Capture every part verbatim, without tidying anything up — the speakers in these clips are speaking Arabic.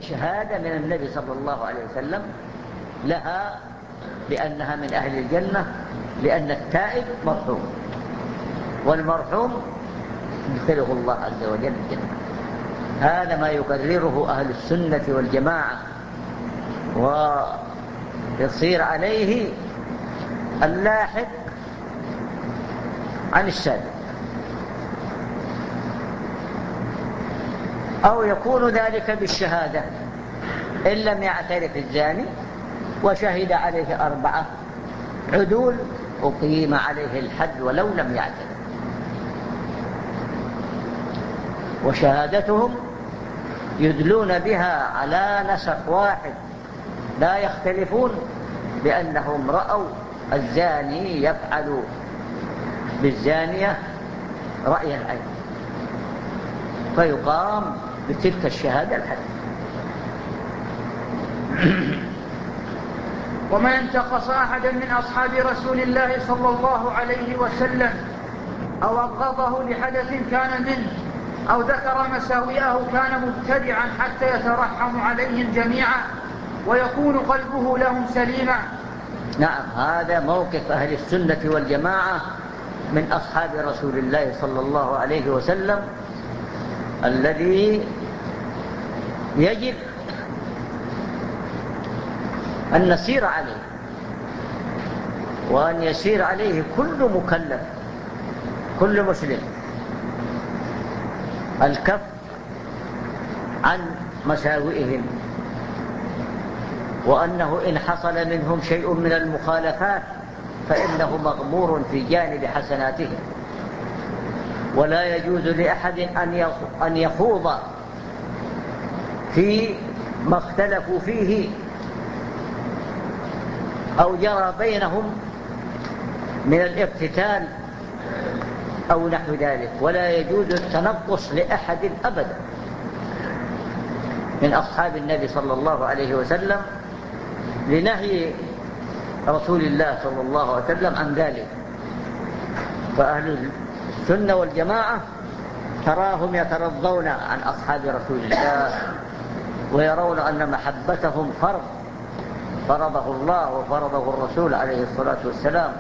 وهي شهادة من النبي صلى الله عليه وسلم لها بأنها من أهل الجنة، لأن التائب مرحوم، والمرحوم يدخله الله عز وجل الجنة. هذا ما يقرره أهل السنة والجماعة، ويصير عليه اللاحق عن السابق، أو يكون ذلك بالشهادة إن لم يعترف الزاني وشهد عليه أربعة عدول أقيم عليه الحد ولو لم يعترف. وشهادتهم يدلون بها على نسق واحد لا يختلفون، بأنهم رأوا الزاني يفعل بالزانية رأي العين، فيقام بتلك الشهادة الحد. ومن انتقص أحدا من أصحاب رسول الله صلى الله عليه وسلم أو أبغضه لحدث كان منه أو ذكر مساوئه كان مبتدعا حتى يترحم عليهم جميعا ويكون قلبه لهم سليما. نعم، هذا موقف أهل السنة والجماعة من أصحاب رسول الله صلى الله عليه وسلم، الذي يجب أن نسير عليه، وأن يسير عليه كل مكلف، كل مسلم، الكف عن مساوئهم، وأنه إن حصل منهم شيء من المخالفات فإنه مغمور في جانب حسناتهم، ولا يجوز لأحد أن يخوض في ما اختلفوا فيه أو جرى بينهم من الاقتتال أو نحو ذلك، ولا يجوز التنقص لأحد أبدا من أصحاب النبي صلى الله عليه وسلم، لنهي رسول الله صلى الله عليه وسلم عن ذلك. فأهل السنة والجماعة تراهم يترضون عن أصحاب رسول الله، ويرون أن محبتهم فرض فرضه الله وفرضه الرسول عليه الصلاة والسلام،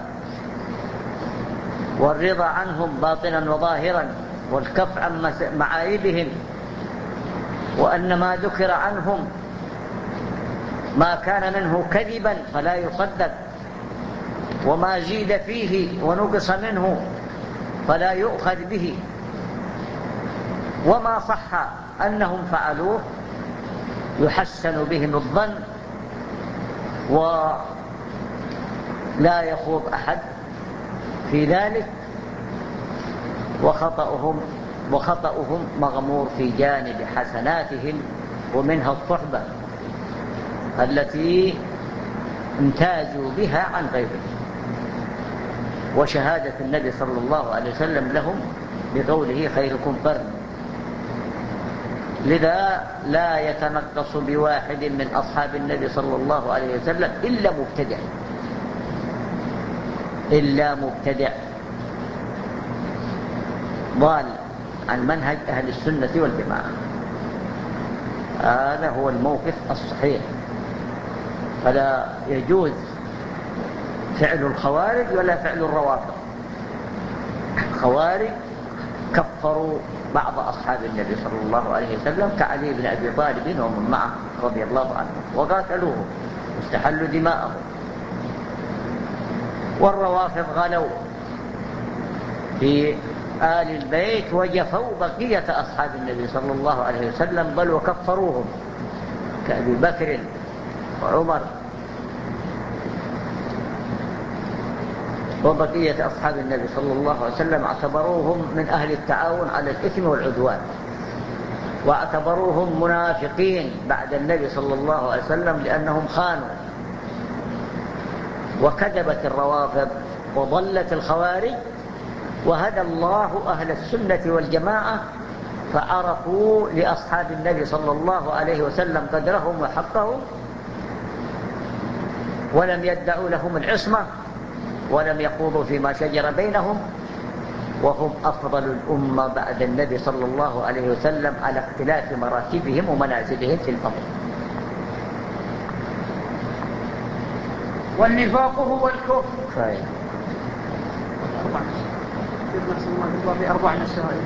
والرضا عنهم باطنا وظاهرا، والكف عن معايبهم، وأن ما ذكر عنهم ما كان منه كذبا فلا يصدق، وما زيد فيه ونقص منه فلا يؤخذ به، وما صح أنهم فعلوه يحسن بهم الظن، ولا يخوض أحد في ذلك، وخطأهم وخطأهم مغمور في جانب حسناتهم، ومنها الصحبة التي امتازوا بها عن غيرهم، وشهادة النبي صلى الله عليه وسلم لهم بقوله خيركم قرني. لذا لا يتنقص بواحد من أصحاب النبي صلى الله عليه وسلم إلا مبتدع، إلا مبتدع ضال عن منهج أهل السنة والجماعة. هذا هو الموقف الصحيح. فلا يجوز فعل الخوارج ولا فعل الروافض. الخوارج كفروا بعض أصحاب النبي صلى الله عليه وسلم كعلي بن أبي طالب ومن معه رضي الله عنه، وقاتلوهم واستحلوا دماءهم. والروافض غلوا في آل البيت وجفوا بقية أصحاب النبي صلى الله عليه وسلم، بل وكفروهم كأبي بكر وعمر وبقية أصحاب النبي صلى الله عليه وسلم، اعتبروهم من أهل التعاون على الإثم والعدوان، واعتبروهم منافقين بعد النبي صلى الله عليه وسلم لأنهم خانوا. وكذبت الروافض وضلت الخوارج، وهدى الله أهل السنة والجماعة فعرفوا لأصحاب النبي صلى الله عليه وسلم قدرهم وحقهم، ولم يدعوا لهم العصمة، ولم يخوضوا فيما شجر بينهم، وهم أفضل الأمة بعد النبي صلى الله عليه وسلم على اختلاف مراتبهم ومنازلهم في الفضل. والنفاق هو الكفر. فاهم. يقول في أربع مسائل.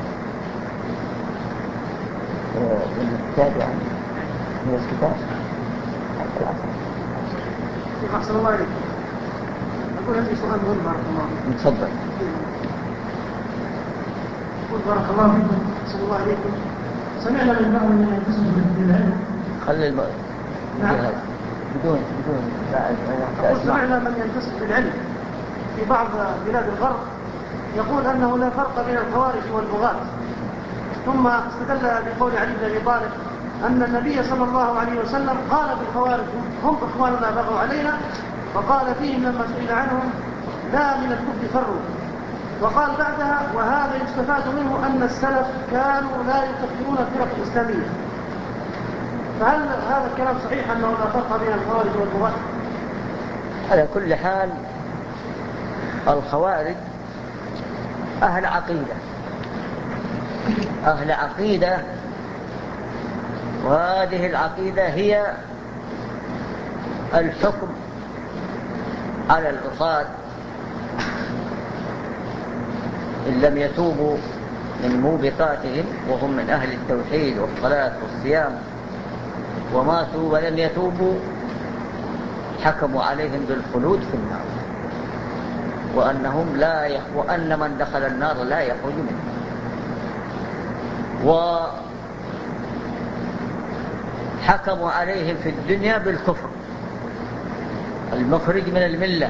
التابع من الكتاب حتى العصر. أحسن الله عليك. أقول عندي سؤال مهم بارك الله فيك. تفضل. أقول بارك الله فيكم أحسن الله عليكم. سمعنا من بعض من ينتسب للعلم. خلي الم... نعم. بدون بدون لا أقول سمعنا من ينتسب للعلم في بعض بلاد الغرب يقول أنه لا فرق بين الخوارج والبغاة، ثم استدل بقول علي بن أبي طالب أن النبي صلى الله عليه وسلم قال بالخوارج هم إخواننا بغوا علينا، وقال فيهم لما سئل عنهم لا من الكفر فروا، وقال بعدها وهذا يستفاد منه أن السلف كانوا لا يكفرون الفرق الإسلامية. فهل هذا الكلام صحيح أنه لا فرق بين الخوارج والبغاة؟ على كل حال الخوارج أهل عقيدة أهل عقيدة وهذه العقيدة هي الحكم على العصاة إن لم يتوبوا من موبقاتهم وهم من أهل التوحيد والصلاة والصيام وماتوا ولم يتوبوا حكموا عليهم بالخلود في النار، وأنهم لا يخ... وأن من دخل النار لا يخرج منها. وحكموا عليهم في الدنيا بالكفر المخرج من الملة.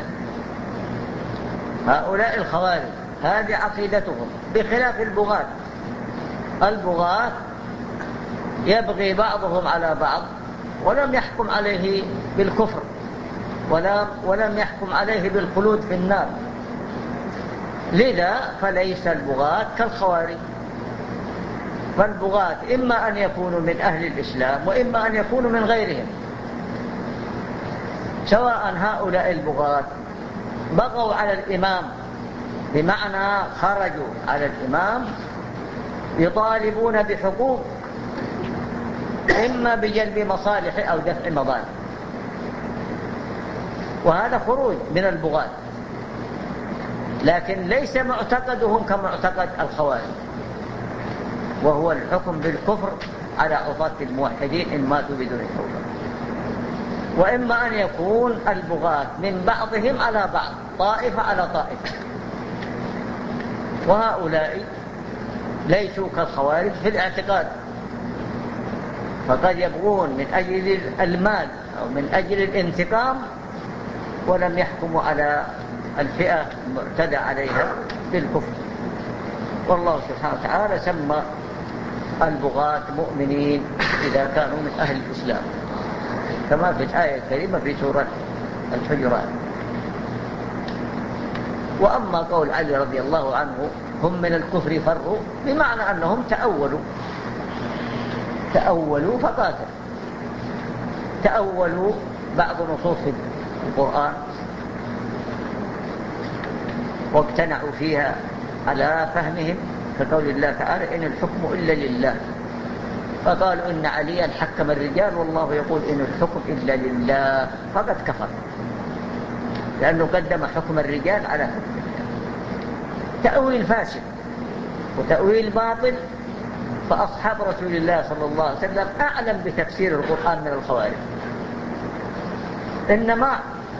هؤلاء الخوارج هذه عقيدتهم، بخلاف البغاة. البغاة يبغي بعضهم على بعض ولم يحكم عليه بالكفر ولم, ولم يحكم عليه بالخلود في النار، لذا فليس البغاة كالخوارج. فالبغاة إما أن يكونوا من أهل الإسلام وإما أن يكونوا من غيرهم، سواء هؤلاء البغاة بغوا على الإمام بمعنى خرجوا على الإمام يطالبون بحقوق إما بجلب مصالح أو دفع مضار، وهذا خروج من البغاة، لكن ليس معتقدهم كمعتقد الخوارج، وهو الحكم بالكفر على عصاة الموحدين إن ماتوا بدون توبة. وإما أن يكون البغاة من بعضهم على بعض، طائفة على طائفة، وهؤلاء ليسوا كالخوارج في الاعتقاد، فقد يبغون من أجل المال أو من أجل الانتقام ولم يحكموا على الفئة المعتدى عليها بالكفر. والله سبحانه وتعالى سمى البغاة مؤمنين إذا كانوا من أهل الإسلام، كما في الآية الكريمة في سورة الحجرات. وأما قول علي رضي الله عنه هم من الكفر فروا، بمعنى أنهم تأولوا تأولوا فقاتل تأولوا بعض نصوص القرآن واقتنعوا فيها على فهمهم، كقول الله تعالى إن الحكم إلا لله، فقالوا إن عليا حكم الرجال والله يقول إن الحكم إلا لله، فقد كفر لأنه قدم حكم الرجال على حكم الله. تأويل فاسد وتأويل باطل. فأصحاب رسول الله صلى الله عليه وسلم أعلم بتفسير القرآن من الخوارج، إنما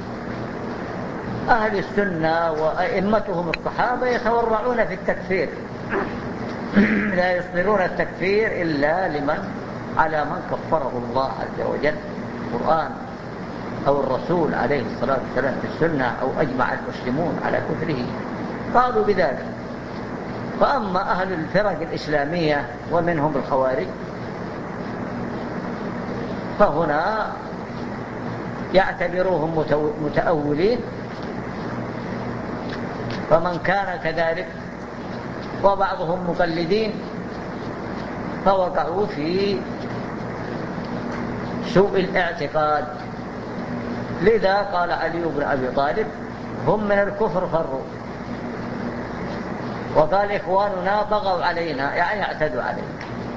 أهل السنة وأئمتهم الصحابة يتورعون في التكفير، لا يصدرون التكفير إلا لمن على من كفره الله عز وجل القرآن أو الرسول عليه الصلاة والسلام في السنة أو أجمع المسلمون على كفره قالوا بذلك. فأما أهل الفرق الإسلامية ومنهم الخوارج فهنا يعتبروهم متأولين، فمن كان كذلك وبعضهم مقلدين فوقعوا في سوء الاعتقاد. لذا قال علي بن أبي طالب هم من الكفر فروا. وقال إخواننا بغوا علينا، يعني اعتدوا علينا.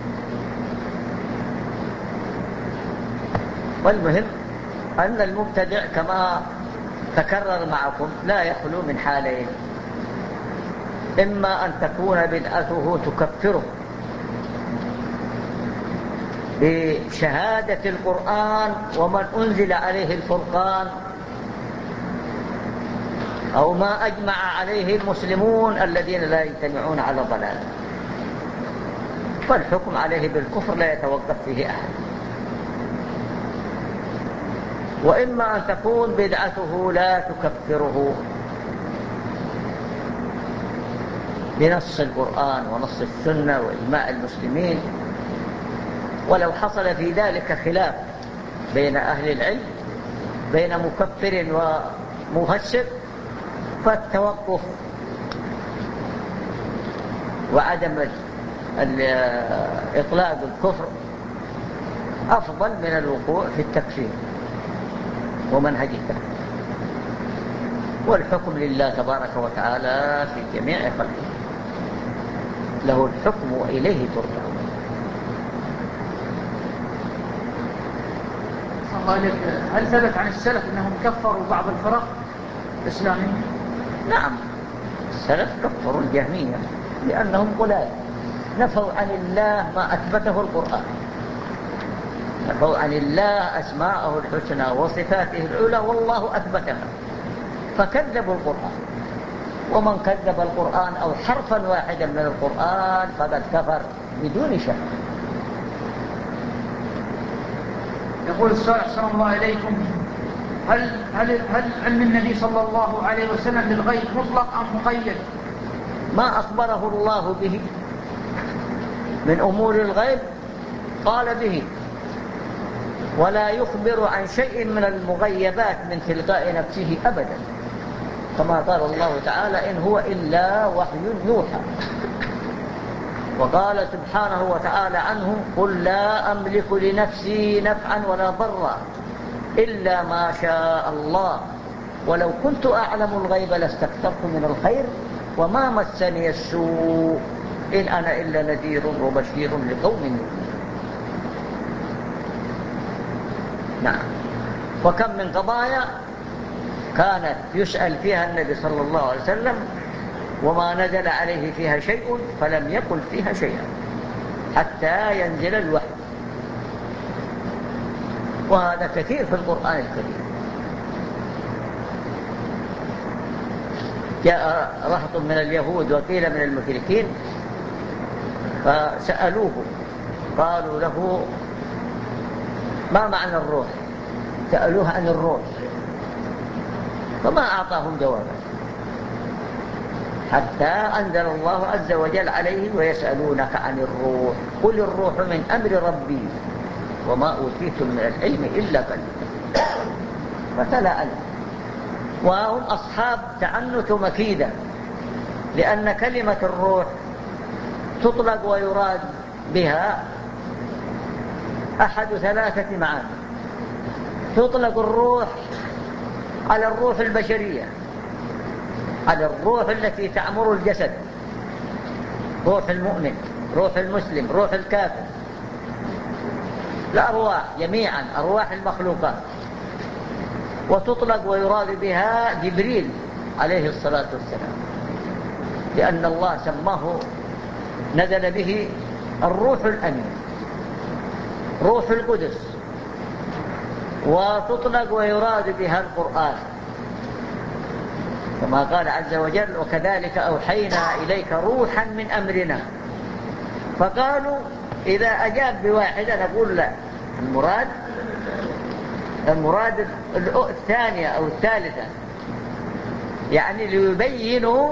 والمهم أن المبتدع كما تكرر معكم لا يخلو من حالين: إما أن تكون بدعته تكفره بشهادة القرآن ومن أنزل عليه الفرقان، أو ما أجمع عليه المسلمون الذين لا يجتمعون على ضلال، فالحكم عليه بالكفر لا يتوقف فيه أحد. وإما أن تكون بدعته لا تكفره بنص القرآن ونص السنة وإجماع المسلمين، ولو حصل في ذلك خلاف بين أهل العلم بين مكفر ومفسر، فالتوقف وعدم إطلاق الكفر أفضل من الوقوع في التكفير ومنهج التكفير. والحكم لله تبارك وتعالى في جميع خلقه، له الحكم وإليه ترجعون. هل ثبت عن السلف أنهم كفروا بعض الفرق الإسلامية؟ نعم، السلف كفروا الجهمية لأنهم قلال، نفوا عن الله ما أثبته القرآن، نفوا عن الله أسماءه الحسنى وصفاته العلى والله أثبتها، فكذبوا القرآن. ومن كذب القرآن أو حرفا واحدا من القرآن فقد كفر بدون شك. يقول السؤال أحسن الله إليكم: هل, هل, هل علم النبي صلى الله عليه وسلم بالغيب مطلق أم مقيد؟ ما أخبره الله به من أمور الغيب قال به، ولا يخبر عن شيء من المغيبات من تلقاء نفسه أبدا، كما قال الله تعالى: إن هو إلا وحي يوحى. وقال سبحانه وتعالى عنه: قل لا أملك لنفسي نفعا ولا ضرا إلا ما شاء الله ولو كنت أعلم الغيب لاستكثرت من الخير وما مسني السوء إن أنا إلا نذير وبشير لقوم يؤمنون. نعم. وكم من قضايا كانت يسأل فيها النبي صلى الله عليه وسلم وما نزل عليه فيها شيء فلم يقل فيها شيئا حتى ينزل الوحي، وهذا كثير في القرآن الكريم. جاء رهط من اليهود وقيل من المشركين فسألوه، قالوا له: ما معنى الروح؟ سألوه عن الروح فما أعطاهم جوابا، حتى أنزل الله عز وجل عليه: ويسألونك عن الروح قل الروح من أمر ربي وما أوتيتم من العلم إلا قليلا. فتلا عنه. وهم أصحاب تعنت ومكيدة، لأن كلمة الروح تطلق ويراد بها أحد ثلاثة معاني. تطلق الروح على الروح البشرية، على الروح التي تعمر الجسد، روح المؤمن، روح المسلم، روح الكافر، الأرواح جميعا، أرواح المخلوقات. وتطلق ويراد بها جبريل عليه الصلاة والسلام، لأن الله سماه نزل به الروح الأمين، روح القدس. وتطلق ويراد بها القرآن، كما قال عز وجل: وكذلك أوحينا إليك روحا من أمرنا. فقالوا إذا أجاب بواحدة نقول لا، المراد المراد الثانية أو الثالثة، يعني ليبينوا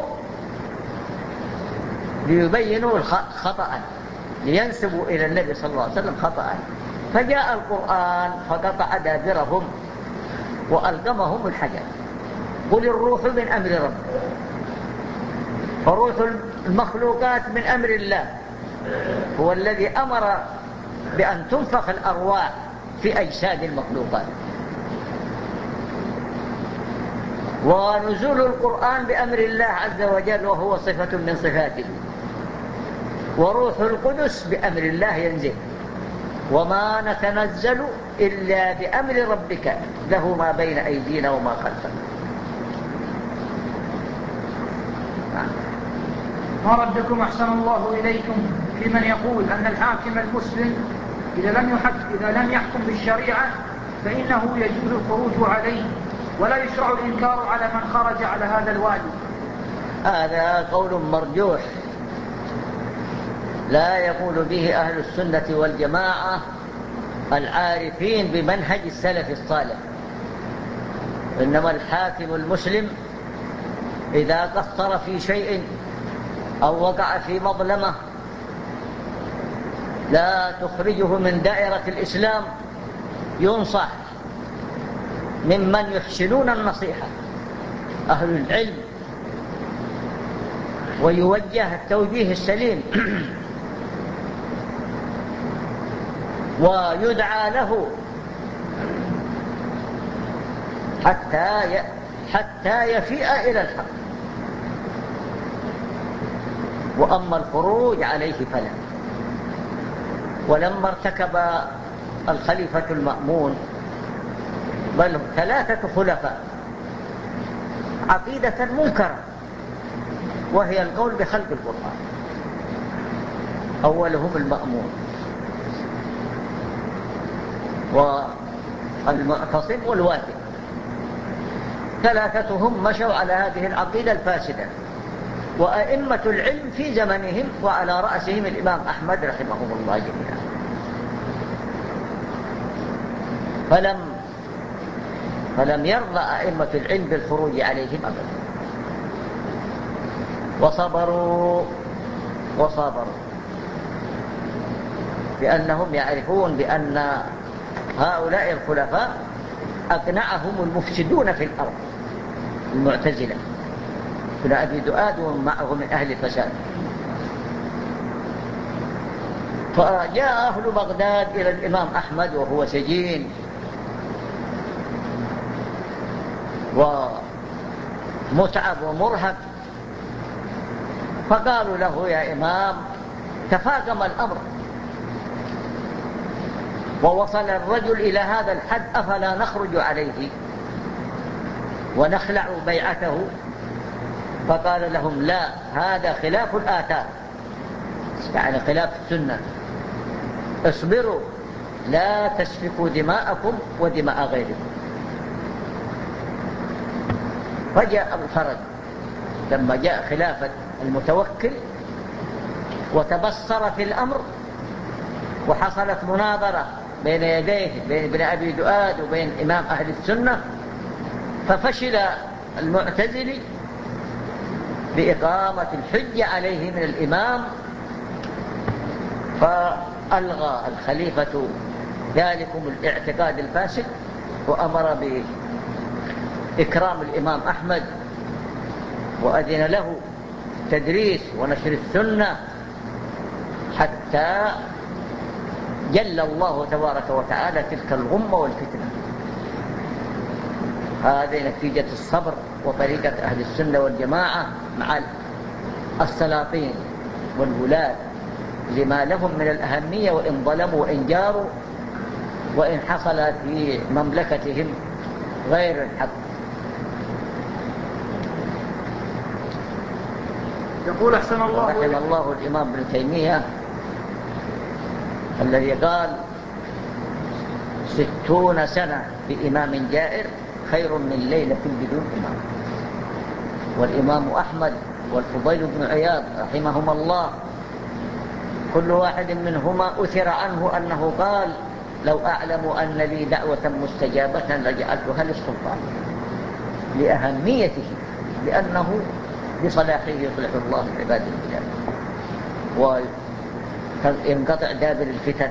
ليبينوا خطأ، لينسبوا إلى النبي صلى الله عليه وسلم خطأ. فجاء القرآن فقطع دابرهم وألقمهم الحجر. قل الروح من أمر ربي، فروح المخلوقات من أمر الله، هو الذي أمر بأن تنفخ الأرواح في أجساد المخلوقات. ونزول القرآن بأمر الله عز وجل وهو صفة من صفاته، وروح القدس بأمر الله ينزل، وما نتنزل إلا بأمر ربك له ما بين أيدينا وما خلفنا. ما ردكم أحسن الله إليكم لمن يقول أن الحاكم المسلم إذا لم يحكم, إذا لم يحكم بالشريعة فإنه يجوز الخروج عليه ولا يشرع الإنكار على من خرج على هذا الوادي؟ هذا قول مرجوح لا يقول به أهل السنة والجماعة العارفين بمنهج السلف الصالح. إنما الحاكم المسلم إذا قصر في شيء أو وقع في مظلمة لا تخرجه من دائرة الإسلام ينصح ممن يحسنون النصيحة أهل العلم ويوجه التوجيه السليم ويدعى له حتى حتى يفيء إلى الحق. وأما الخروج عليه فلا. ولما ارتكب الخليفة المأمون بل ثلاثة خلفاء عقيدة منكرة وهي القول بخلق القرآن، أولهم المأمون والمعتصم والواثق، ثلاثتهم مشوا على هذه العقيدة الفاسدة، وأئمة العلم في زمنهم وعلى رأسهم الإمام أحمد رحمه الله جميعا. فلم فلم يرضى أئمة العلم بالخروج عليهم أبدا، وصبروا وصبروا لأنهم يعرفون بأن هؤلاء الخلفاء أقنعهم المفسدون في الأرض المعتزلة ابن أبي دؤاد ومعه من أهل الفساد. فجاء أهل بغداد إلى الإمام أحمد وهو سجين ومتعب ومرهق، فقالوا له يا إمام تفاقم الأمر ووصل الرجل إلى هذا الحد، أفلا نخرج عليه ونخلع بيعته؟ فقال لهم لا، هذا خلاف الآثار، يعني خلاف السنة، اصبروا لا تسفكوا دماءكم ودماء غيركم. فجاء الفرج لما جاء خلافة المتوكل وتبصر في الأمر وحصلت مناظرة بين يديه بين ابن أبي دؤاد وبين إمام أهل السنة، ففشل المعتزلي بإقامة الحجة عليه من الإمام، فألغى الخليفة ذلكم الاعتقاد الفاسد وأمر بإكرام الإمام أحمد وأذن له تدريس ونشر السنة حتى جل الله تبارك وتعالى تلك الغمة والفتنة. هذه نتيجة الصبر وطريقة أهل السنة والجماعة مع السلاطين والولاة لما لهم من الأهمية، وإن ظلموا وإن جاروا وإن حصل في مملكتهم غير الحق. يقول أحسن الله رحم الله الإمام ابن تيمية الذي قال ستون سنة بإمام جائر خير من ليلة بدون إمام. والإمام أحمد والفضيل بن عياض رحمهما الله كل واحد منهما أثر عنه أنه قال لو أعلم أن لي دعوة مستجابة لجعلتها للسلطان، لأهميته، لأنه بصلاحه يصلح الله عباد البلاد وينقطع دابر الفتن.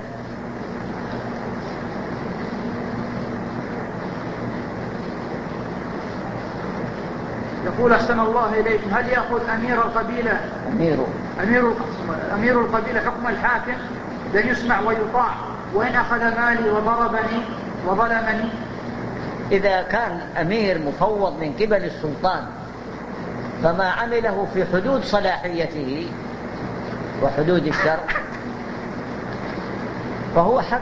يقول أحسن الله إليكم هل يأخذ أمير القبيلة أمير أمير أمير القبيلة حكم الحاكم بأن يسمع ويطاع وإن أخذ مالي وضربني وظلمني؟ إذا كان أمير مفوض من قبل السلطان فما عمله في حدود صلاحيته وحدود الشرع فهو حق.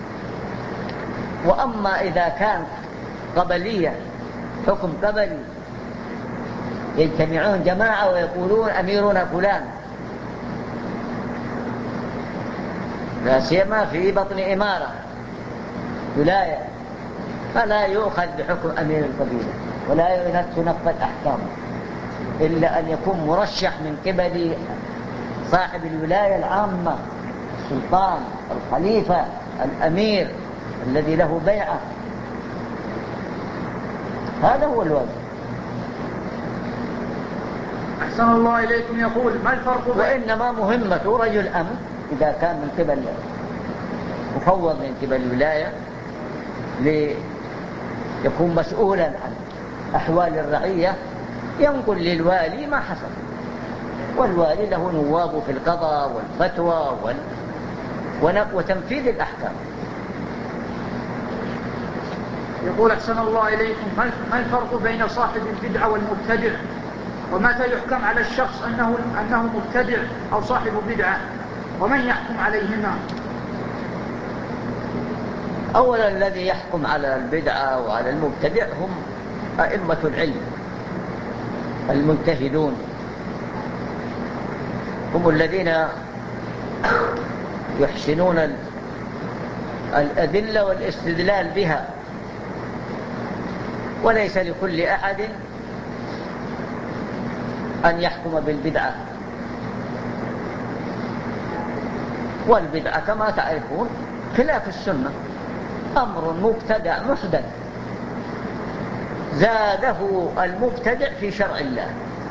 وأما إذا كان قبلية حكم قبلي يجتمعون جماعة ويقولون أميرنا فلان، لا سيما في بطن إمارة ولاية، فلا يؤخذ بحكم أمير القبيلة ولا تنفذ أحكامه إلا أن يكون مرشح من قبل صاحب الولاية العامة، السلطان، الخليفة، الأمير الذي له بيعة. هذا هو الواجب. أحسن الله إليكم. يقول ما الفرق بين وإنما مهمة رجل أمر إذا كان من قبل مفوض من قبل الولاية ليكون مسؤولا عن أحوال الرعية ينقل للوالي ما حصل، والوالي له نواب في القضاء والفتوى وتنفيذ الأحكام. يقول أحسن الله إليكم ما الفرق بين صاحب البدعة والمبتدع، ومتى يحكم على الشخص أنه, أنه مبتدع أو صاحب بدعة، ومن يحكم عليهما؟ أولا الذي يحكم على البدعة وعلى المبتدع هم أئمة العلم المجتهدون، هم الذين يحسنون الأدلة والاستدلال بها، وليس لكل أحد أن يحكم بالبدعة. والبدعة كما تعرفون خلاف السنة، أمر مبتدع محدث زاده المبتدع في شرع الله،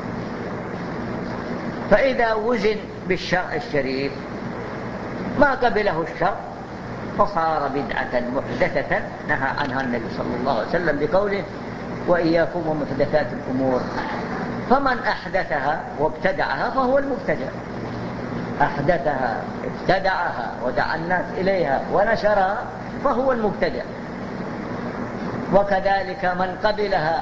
فإذا وزن بالشرع الشريف ما قبله الشرع فصار بدعة محدثة نهى عنها النبي صلى الله عليه وسلم بقوله وإياكم ومحدثات الأمور، فمن أحدثها وابتدعها فهو المبتدع. أحدثها ابتدعها ودعا الناس إليها ونشرها فهو المبتدع. وكذلك من قبلها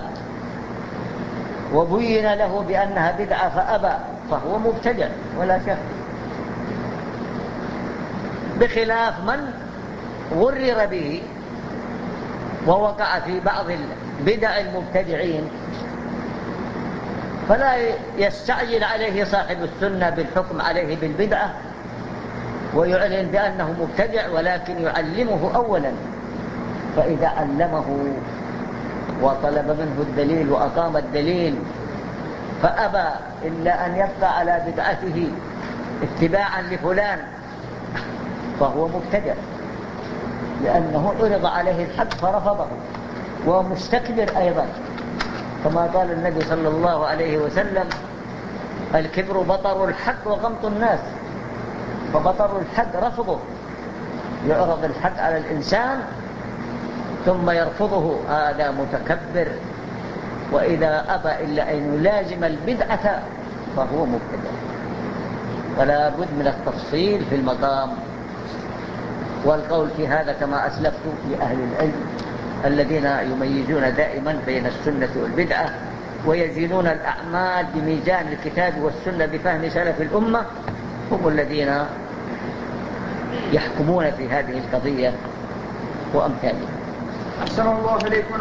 وبين له بأنها بدعة فأبى فهو مبتدع ولا شك، بخلاف من غرر به ووقع في بعض البدع المبتدعين فلا يستعجل عليه صاحب السنة بالحكم عليه بالبدعة ويعلن بأنه مبتدع، ولكن يعلمه أولا، فإذا علمه وطلب منه الدليل وأقام الدليل فأبى إلا أن يبقى على بدعته اتباعا لفلان فهو مبتدع، لأنه عرض عليه الحق فرفضه ومستكبر أيضا، كما قال النبي صلى الله عليه وسلم الكبر بطر الحق وغمط الناس، فبطر الحق رفضه، يعرض الحق على الإنسان ثم يرفضه، هذا متكبر، وإذا أبى إلا أن يلازم البدعة فهو مبتدع. فلا بد من التفصيل في المقام والقول في هذا كما أسلفت لأهل العلم الذين يميزون دائما بين السنة والبدعة ويزينون الأعمال بميزان الكتاب والسنة بفهم سلف الأمة، هم الذين يحكمون في هذه القضية وأمثالها. أحسن الله إليكم.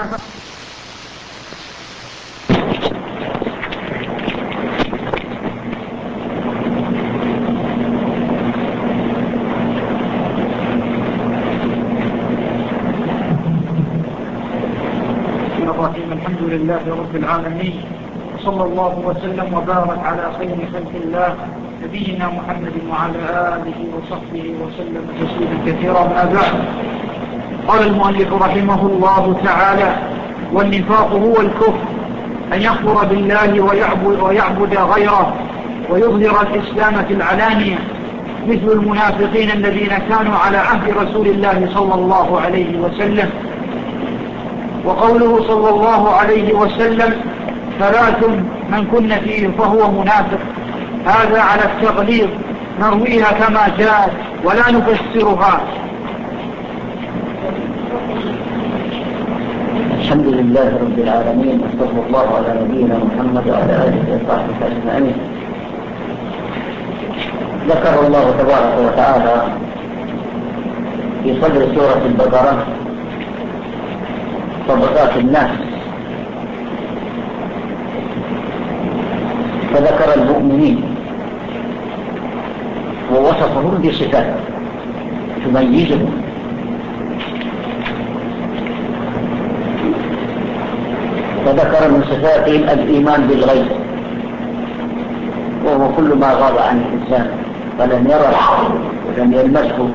الرحيم. الحمد لله رب العالمين، وصلى الله وسلم وبارك على خير خلق الله نبينا محمد وعلى آله وصحبه وسلم تسليما كثيرا. ما بعد، قال المؤلف رحمه الله تعالى: والنفاق هو الكفر، أن يكفر بالله ويعبد, ويعبد غيره ويظهر الإسلام في العلانية، مثل المنافقين الذين كانوا على عهد رسول الله صلى الله عليه وسلم. وقوله صلى الله عليه وسلم: ثلاث من كن فيه فهو منافق، هذا على التغليظ، نرويها كما جاءت ولا نفسرها. الحمد لله رب العالمين، وصلى الله على نبينا محمد وعلى آله وصحبه أجمعين. ذكر الله تبارك وتعالى في صدر سورة البقرة طبقات الناس، فذكر المؤمنين ووصفهم بصفات تميزهم، فذكر من صفاتهم الإيمان بالغيب، وهو كل ما غاب عن الإنسان فلم يره ولم يلمسه.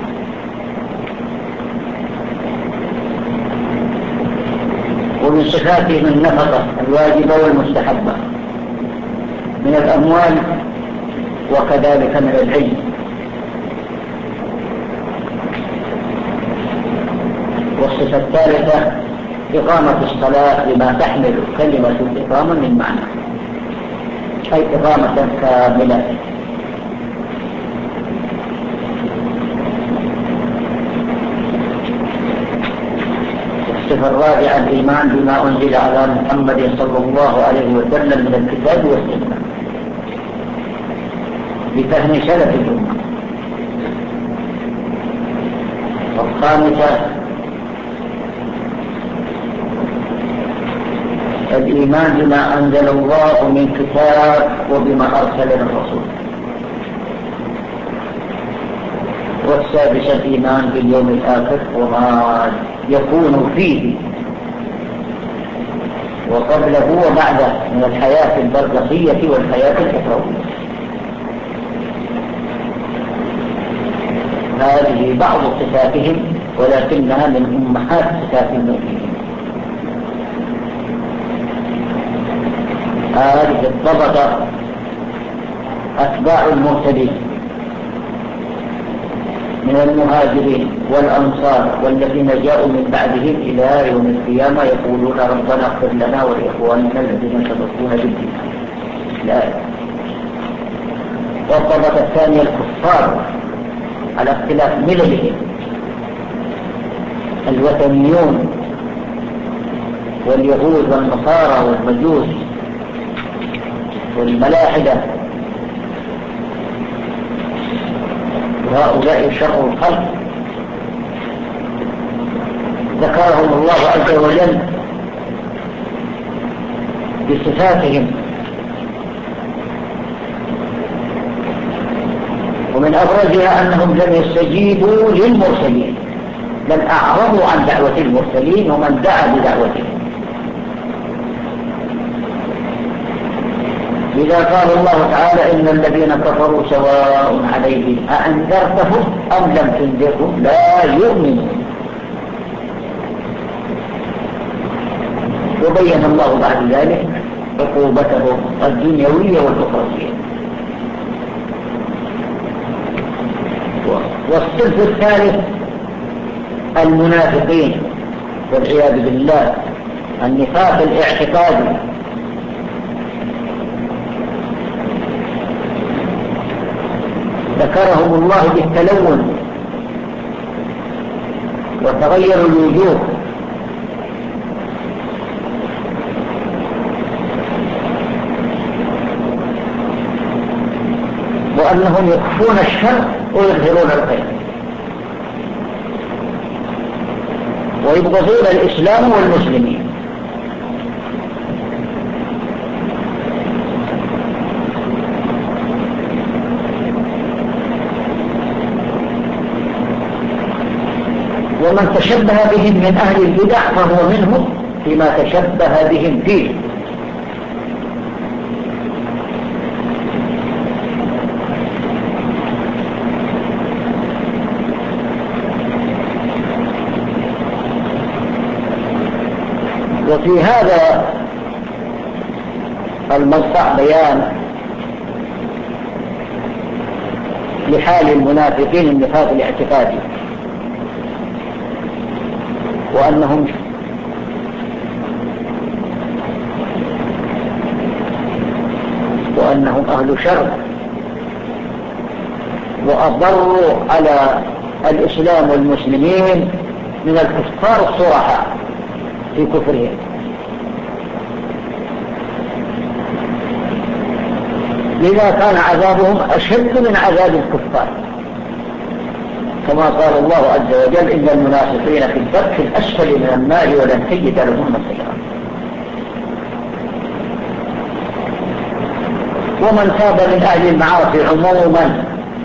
ومن صفاتهم النفقة الواجبة والمستحبة من الأموال وكذلك من العلم. والصفة الثالثة إقامة الصلاة لما تحمل كلمة الإقامة من معنى، أي إقامة كاملة. الصفة الرابعة الإيمان بما أنزل على محمد صلى الله عليه وسلم من الكتاب والسنة بفهم سلف الأمة. والخامسة الإيمان بما أنزل الله من كتاب وبما أرسل الرسول. والسادسة الإيمان باليوم الآخر وما يكون فيه وقبله وبعده من الحياة البرزخية والحياة الأخروية. هذه بعض صفاتهم ولكنها من أمهات صفات المؤمنين. هذه الطبقة أتباع المرسلين من المهاجرين والأنصار والذين جاءوا من بعدهم إلى يوم القيامة يقولون ربنا اغفر لنا ولإخواننا الذين سبقونا بالإيمان. لا. والطبقة الثانية الكفار على اختلاف مللهم، الوثنيون واليهود والنصارى والمجوس والملاحدة، وهؤلاء شر الخلق ذكرهم الله عز وجل بصفاتهم. ومن أبرزها أنهم لم يستجيبوا للمرسلين، بل أعرضوا عن دعوة المرسلين ومن دعا بدعوتهم. إذا قال الله تعالى إن الذين كفروا سواء عليهم أأنذرتهم أم لم تنذرهم لا يؤمنون. وبين الله بعد ذلك عقوبتهم الدنيوية والأخروية. والصنف الثالث المنافقين والعياذ بالله، النفاق الاعتقادي، ذكرهم الله بالتلون وتغير الوجوه، وأنهم يخفون الشر ويظهرون الخير، ويبغضون الإسلام والمسلمين. ومن تشبه بهم من أهل البدع فهو منهم فيما تشبه بهم فيه. وفي هذا المقطع بيان لحال المنافقين النفاق الاعتقادي، وأنهم وأنهم أهل شر وأضروا على الإسلام والمسلمين من الكفار الصرحاء في كفرهم. لذا كان عذابهم أشد من عذاب الكفار، كما قال الله عز وجل: إن المنافقين في الدرك الأسفل من النار ولن تجد لهم نصيرا. ومن تاب من أهل المعاصي عموما،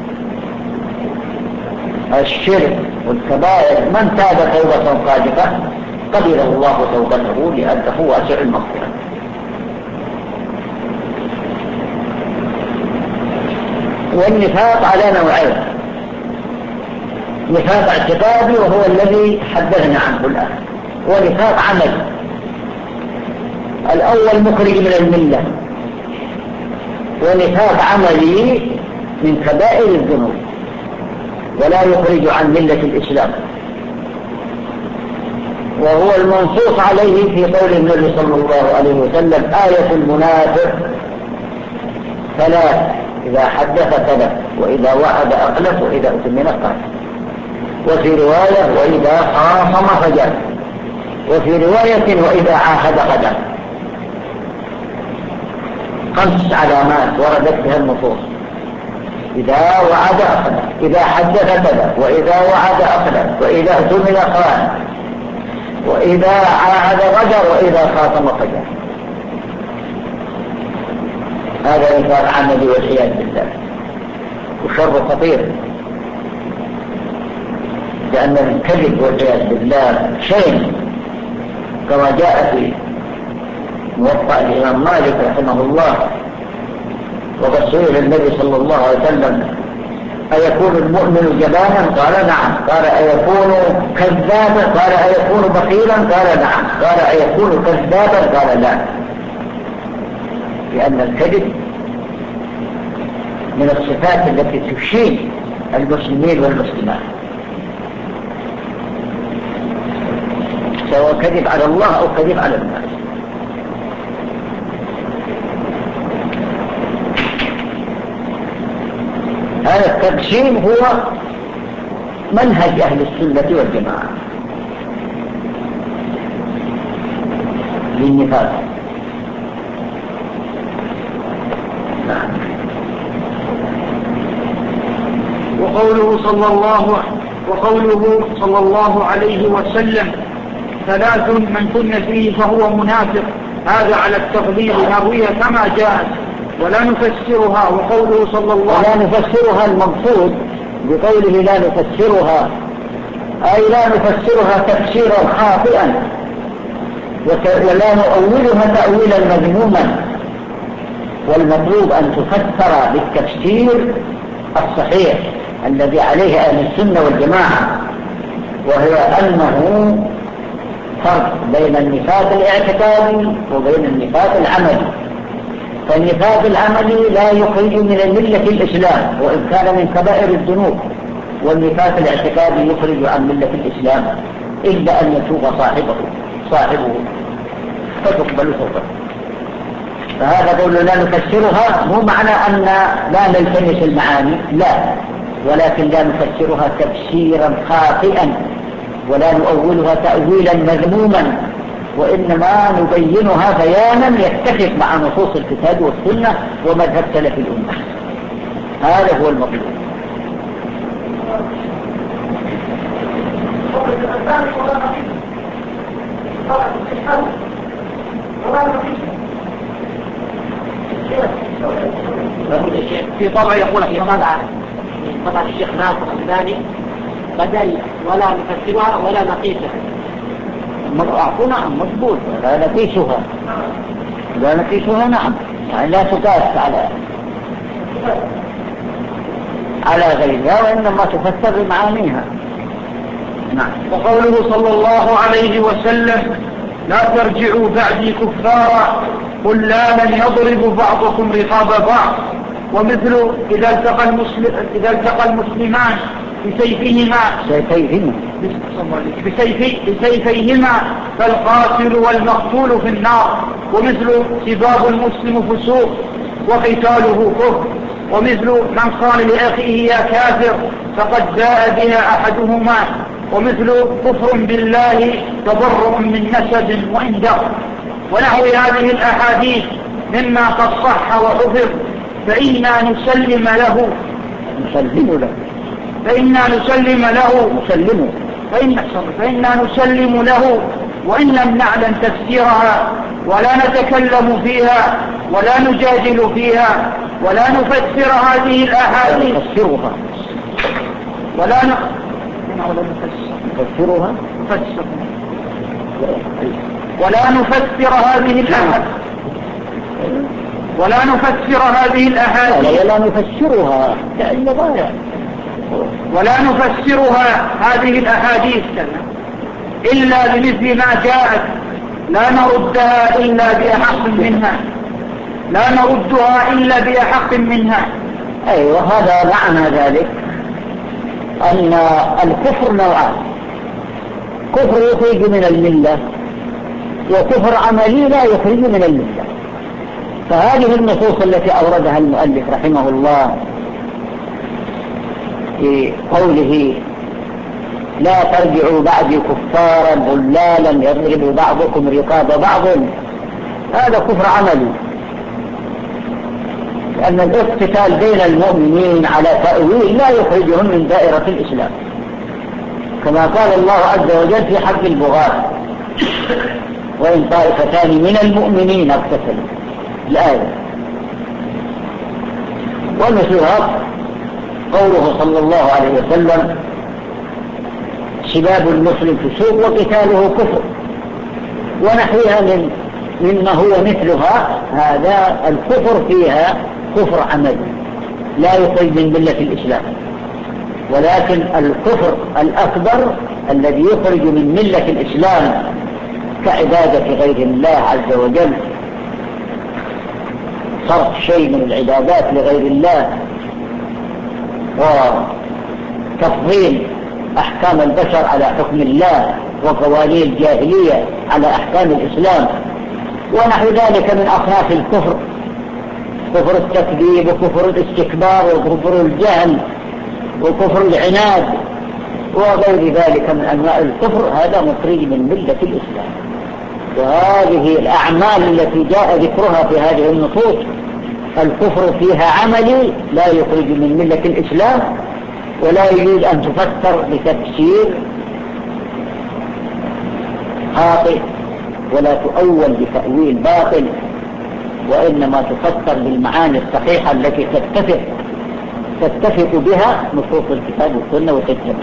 الشرك والكبائر، من تاب توبة صادقة قبل الله توبته لأنه واسع المغفرة. والنفاق على نوعين: نفاق اعتقادي وهو الذي حدثنا عنه الآن، ونفاق عملي. الأول مخرج من الملة، ونفاق عملي من كبائر الذنوب ولا يخرج عن ملة الإسلام، وهو المنصوص عليه في قول النبي صلى الله عليه وسلم: آية المنافق ثلاث: إذا حدث كذب، وإذا وعد أخلف، وإذا اؤتمن خان. وفي رواية: وإذا خاصم فجر. وفي رواية: وإذا عاهد غدر. خمس علامات وردت بها النصوص: إذا وعد أخلف، إذا حدث كذب، وإذا وعد أخلف، وإذا اؤتمن خان، وإذا عاهد غدر، وإذا خاصم فجر. هذا نفاق عملي والعياذ بالله، وشر خطير، لأن الكذب والعياذ بالله شيء، كما جاء في موطأ الإمام مالك رحمه الله: وقد سئل النبي صلى الله عليه وسلم: أيكون المؤمن جبانا؟ قال: نعم. قال: أيكون كذابا؟ قال: أيكون بخيلا؟ قال: نعم. قال: أيكون كذابا؟ قال: لا. لأن الكذب من الصفات التي تشين المسلمين والمسلمات، سواء كذب على الله أو كذب على الناس. هذا التقسيم هو منهج أهل السنة والجماعة للنفاق. وقوله صلى الله وقوله صلى الله عليه وسلم: ثلاث من كن فيه فهو منافق، هذا على التفضيل نرويها كما جاءت ولا نفسرها. وقوله صلى الله ولا نفسرها المقصود بقوله لا نفسرها، أي لا نفسرها تفسيرا خاطئا، ولا نؤولها تأويلا مذموما. والمطلوب أن تفسر بالتفسير الصحيح الذي عليه أهل السنة والجماعة، وهي أنه فرق بين النفاق الاعتقادي وبين النفاق العملي. فالنفاق العملي لا يخرج من ملة الإسلام وإن كان من كبائر الذنوب، والنفاق الاعتقادي يخرج عن ملة الإسلام إلا أن يتوب صاحبه صاحبه فتقبل توبته. فهذا قول لا نفسرها مو معنى أن لا نلتمس المعاني، لا، ولكن لا نفسرها تفسيرا خاطئا ولا نؤولها تأويلا مذموما، وإنما نبينها بيانا يتفق مع نصوص الكتاب والسنة ومذهب سلف الأمة. هذا هو المطلوب. في طبع يقول في طبع طبع الشيخ ناصر الثاني: بدل ولا نفسرها ولا نقيسها. نعم مضبوط، لا نقيسها لا نقيسها نعم، يعني لا تقاس على على غيرها، وإنما تفسر بمعانيها. نعم. وقوله صلى الله عليه وسلم: لا ترجعوا بعدي كفارا خلالا يضرب بعضكم رقاب بعض. ومثل إذا التقى المسلم إذا التقى المسلمان بسيفهما سيفيهما بسيفي بسيفيهما فالقاتل والمقتول في النار. ومثل سباب المسلم فسوق وقتاله كفر. ومثل من قال لأخيه يا كافر فقد باء بها أحدهما ومثل كفر بالله تبرؤ من نسب وإن دخل، ونحو هذه الأحاديث مما قد صح وحفظ، فإنا نسلم له نسلم له فإنا نسلم له نسلم فإن فإنا نسلم له وإن لم نعلم تفسيرها، ولا نتكلم فيها ولا نجادل فيها ولا نفسر هذه الأحاديث نفسرها ولا نفسرها نفسر ولا نفسر هذه الأحاديث ولا نفسر هذه الأحاديث ولا نفسرها لأن ضايع ولا نفسرها هذه الأحاديث إلا بمثل ما جاءت، لا نردها إلا بأحق منها لا نردها إلا بأحق منها أيوة، هذا معنى ذلك أن الكفر نوعان: كفر يخرج من الملة، وكفر عملي لا يخرج من الملة. فهذه النصوص التي أوردها المؤلف رحمه الله في قوله لا ترجعوا بعدي كفارا ضلالا يضرب بعضكم رقاب بعض، هذا كفر عملي، لأن الاقتتال بين المؤمنين على تأويل لا يخرجهم من دائرة الإسلام، كما قال الله عز وجل في حق البغاة: وإن طائفتان من المؤمنين اقتتلوا، الآية. ومثلها قوله صلى الله عليه وسلم: سباب المسلم فسوق وقتاله كفر، ونحوها من مما هو مثلها. هذا الكفر فيها كفر عملي لا يخرج من ملة الإسلام، ولكن الكفر الأكبر الذي يخرج من ملة الإسلام كعبادة غير الله عز وجل، صرف شيء من العبادات لغير الله، وتفضيل أحكام البشر على حكم الله، وقوانين الجاهلية على أحكام الإسلام، ونحو ذلك من أصناف الكفر: كفر التكذيب، وكفر الاستكبار، وكفر الجهل، وكفر العناد، وغير ذلك من أنواع الكفر. هذا مخرج من ملة الإسلام. وهذه الأعمال التي جاء ذكرها في هذه النصوص الكفر فيها عملي لا يخرج من ملة الإسلام، ولا يجوز أن تفسر بتفسير خاطئ ولا تؤول بتأويل باطل، وإنما تفسر بالمعاني الصحيحة التي تتفق تتفق بها نصوص الكتاب والسنة وتتبع.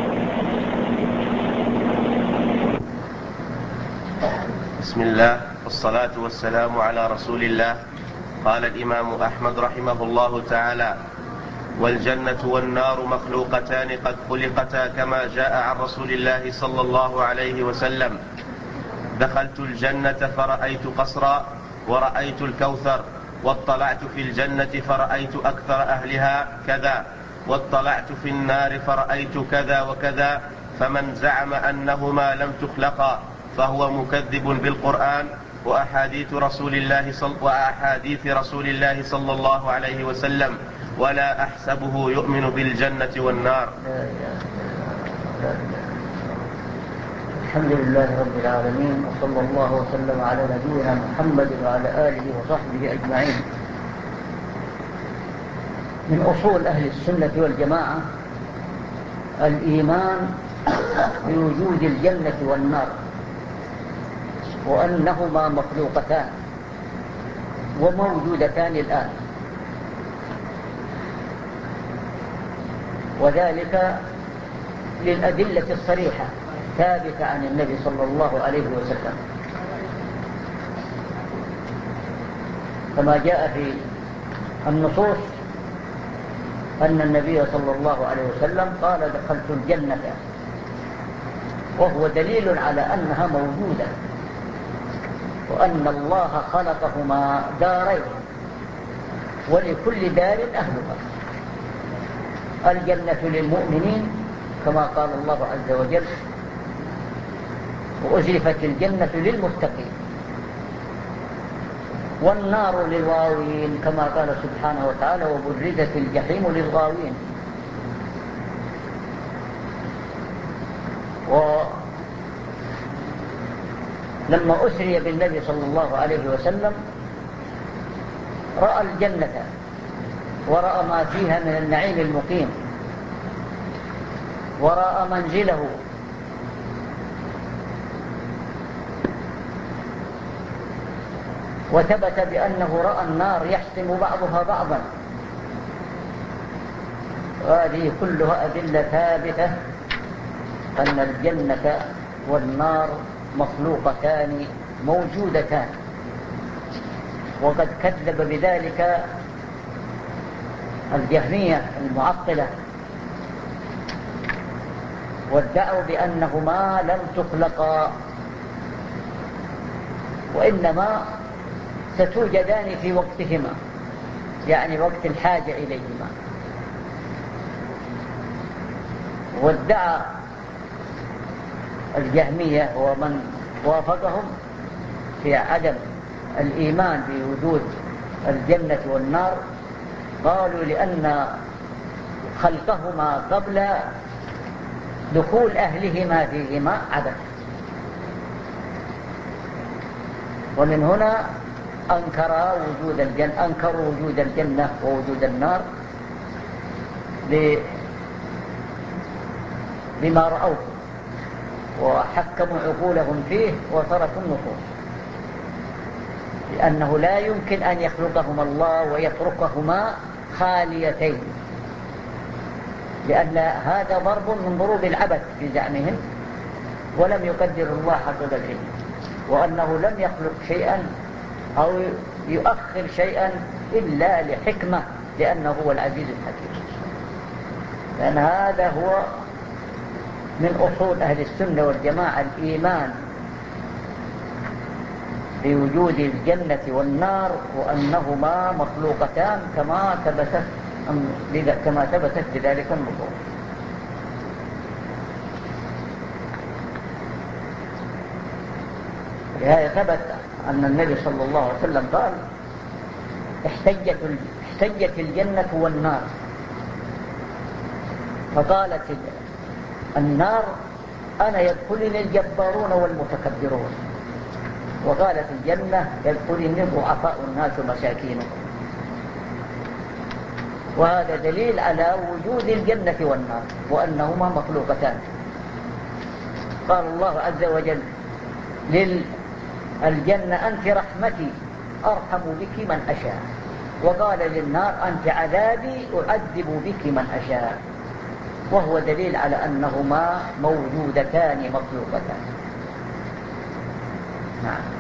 بسم الله والصلاة والسلام على رسول الله. قال الإمام أحمد رحمه الله تعالى: والجنة والنار مخلوقتان قد خلقتا كما جاء عن رسول الله صلى الله عليه وسلم: دخلت الجنة فرأيت قصرا ورأيت الكوثر، واطلعت في الجنة فرأيت أكثر أهلها كذا، واطلعت في النار فرأيت كذا وكذا. فمن زعم أنهما لم تخلقا فهو مكذب بالقرآن وأحاديث رسول الله صل... وأحاديث رسول الله صلى الله عليه وسلم، ولا أحسبه يؤمن بالجنة والنار. الحمد لله رب العالمين، وصلى الله وسلم على نبينا محمد وعلى آله وصحبه أجمعين. من أصول أهل السنة والجماعة الإيمان بوجود الجنة والنار، وأنهما مخلوقتان وموجودتان الآن، وذلك للأدلة الصريحة ثابتة عن النبي صلى الله عليه وسلم، كما جاء في النصوص أن النبي صلى الله عليه وسلم قال: دخلت الجنة، وهو دليل على أنها موجودة، وأن الله خلقهما دارين، ولكل دار أهلها. الجنة للمؤمنين كما قال الله عز وجل: وأزلفت الجنة للمتقين. والنار للغاوين كما قال سبحانه وتعالى: وبرزت الجحيم للغاوين. ولما أسري بالنبي صلى الله عليه وسلم رأى الجنة ورأى ما فيها من النعيم المقيم، ورأى منزله، وثبت بأنه رأى النار يحسم بعضها بعضا. وهذه كلها أدلة ثابتة أن الجنة والنار مخلوقتان موجودتان. وقد كذب بذلك الجهمية المعطلة، وادعوا بأنهما لم تخلقا، وإنما ستوجدان في وقتهما، يعني وقت الحاجة إليهما. وادعى الجهمية ومن وافقهم في عدم الإيمان بوجود الجنة والنار، قالوا لأن خلقهما قبل دخول أهلهما فيهما عبث. ومن هنا أنكر وجود الجنة أنكروا وجود الجنة ووجود النار بما رأوه، وحكموا عقولهم فيه وتركوا النصوص، لأنه لا يمكن أن يخلقهما الله ويتركهما خاليتين، لأن هذا ضرب من ضروب العبث في زعمهم، ولم يقدر الله حق قدره، وأنه لم يخلق شيئا أو يؤخر شيئا إلا لحكمة، لأنه هو العزيز الحكيم. لأن هذا هو من أصول أهل السنة والجماعة، الإيمان بوجود الجنة والنار، وأنهما مخلوقتان كما ثبتت كما ثبتت بذلك النصوص. لهذا ثبت أن النبي صلى الله عليه وسلم قال: احتجت احتجت الجنة والنار، فقالت النار: أنا يدخلني الجبارون والمتكبرون، وقالت الجنة: يدخلني ضعفاء الناس ومساكينهم. وهذا دليل على وجود الجنة والنار وأنهما مخلوقتان. قال الله عز وجل للجنة: أنت رحمتي أرحم بك من أشاء، وقال للنار: أنت عذابي أعذب بك من أشاء. وهو دليل على أنهما موجودتان مخلوقتان. نعم.